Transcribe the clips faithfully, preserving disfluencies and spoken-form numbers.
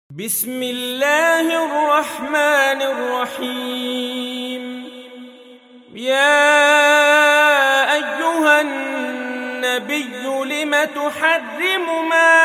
بسم الله الرحمن الرحيم. يا أيها النبي لم تحرم ما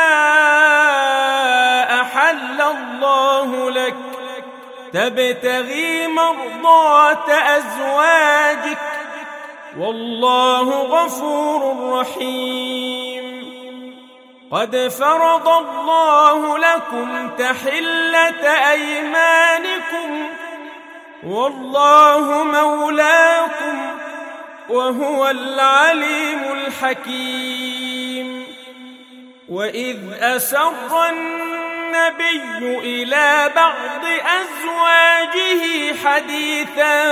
أحل الله لك تبتغي مرضات أزواجك والله غفور رحيم. قد فرض الله لكم تحلة أيمانكم والله مولاكم وهو العليم الحكيم. وإذ أسر النبي إلى بعض أزواجه حديثا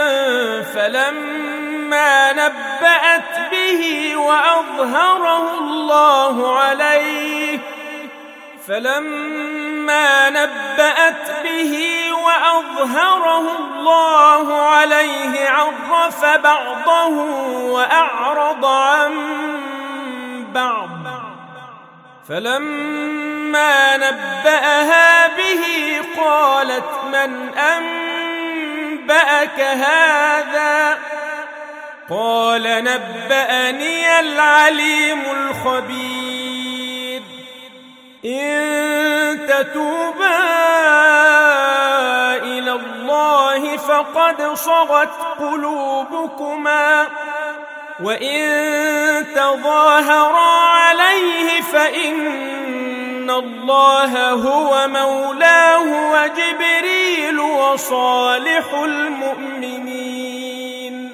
فلما نبأت به وأظهره الله عليه فلما نبأت به وأظهره الله عليه عرف بعضه وأعرض عن بعض فلما نبأها به قالت من أنبأك هذا قال نبأني العليم الخبير. إن تتوبا إلى الله فقد صغت قلوبكما وإن تظاهرا عليه فإن الله هو مولاه وجبريل وصالح المؤمنين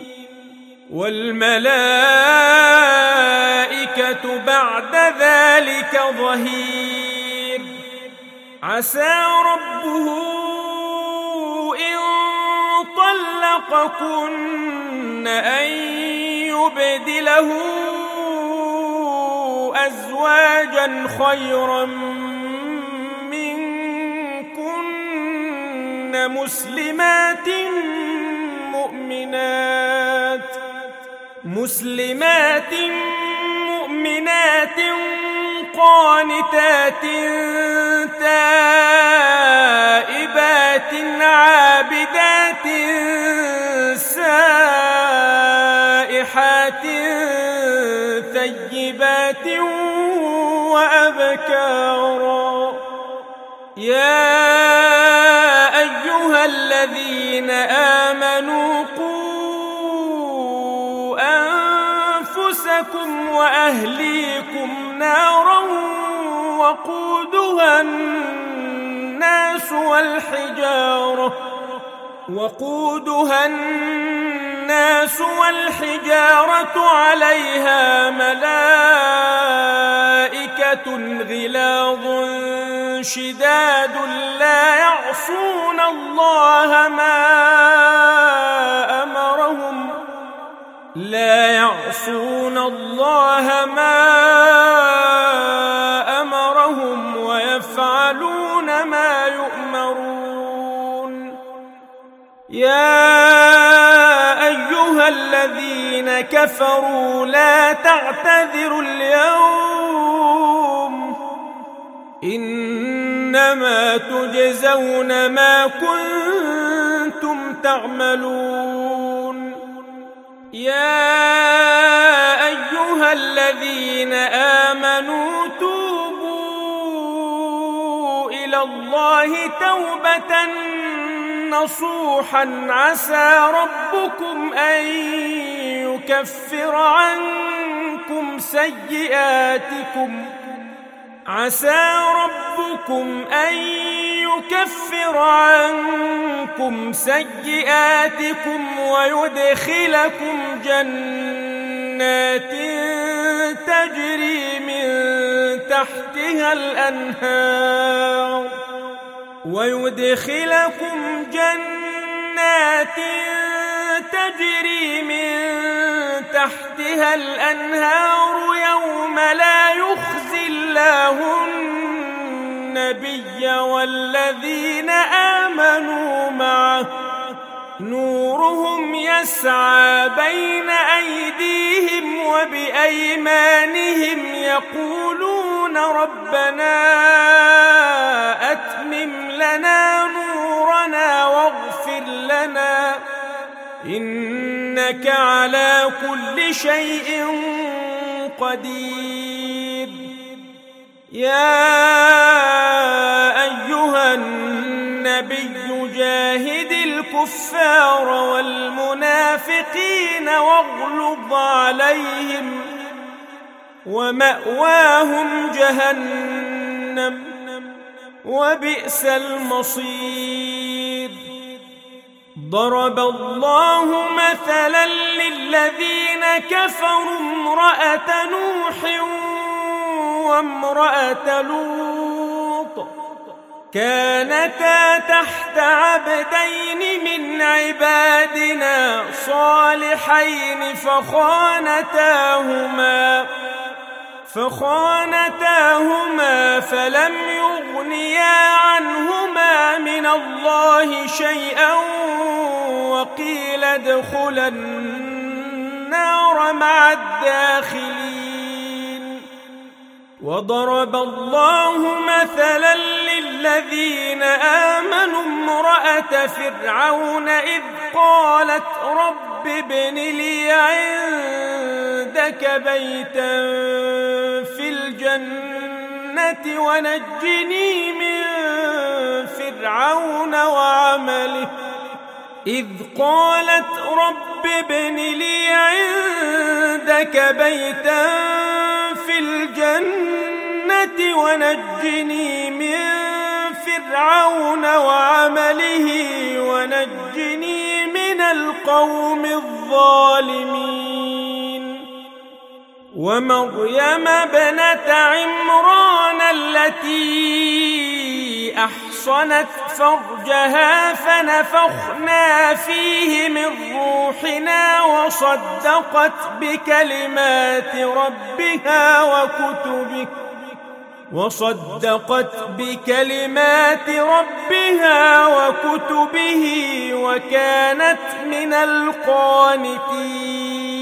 والملائكة بعد ذلك ظهير. عسى ربه إن طلقكن أن يبدله أزواجا خيرا منكن مسلمات مؤمنات مسلمات مؤمنات قانتات تائبات عابدات سائحات ثيبات وأبكارا. يا أيها الذين آمنوا قوا أنفسكم وأهليكم نارا وقودها الناس والحجارة وقودها الناس والحجارة عليها ملائكة غلاظ شداد لا يعصون الله ما أمرهم لا يعصون الله ما أمرهم ويفعلون ما يؤمرون. يا أيها الذين كفروا لا تعتذروا اليوم إنما تجزون ما كنتم تعملون. يا أيها الذين آمنوا توبوا إلى الله توبة نصوحا عسى ربكم أن يكفر عنكم سيئاتكم عسى ربكم أن يكفر عنكم سيئاتكم ويدخلكم جنات تجري من تحتها الأنهار ويدخلكم جنات تجري من تحتها الأنهار يوم لا يخزي الله النبي والذين آمنوا معه نورهم يسعى بين أيديهم وبأيمانهم يقولون ربنا أتمم لنا نورنا واغفر لنا إنك على كل شيء قدير. يا أيها النبي جاهد الكفار والمنافقين واغلظ عليهم ومأواهم جهنم وبئس المصير. ضرب الله مثلا للذين كفروا امرأة نوح وامرأة لوط كانتا تحت عبدين من عبادنا صالحين فخانتاهما فخانتاهما فلم يغنيا عنهما من الله شيئا وقيل ادخلا النار مع الداخلين. وضرب الله مثلا للذين آمنوا امرأة فرعون إذ قالت رب ابن لي عندك بيتا في الجنة ونجني من فرعون وعمله إذ قالت رب ابن لي عندك بيتا في الجنة ونجني من فرعون وعمله ونجني من القوم الظالمين. ومريم ابنة عمران التي أحصنت فرجها فنفخنا فيه من روحنا وصدقت بكلمات ربها وكتبه وصدقت بكلمات ربها وكتبه وكانت من القانتين.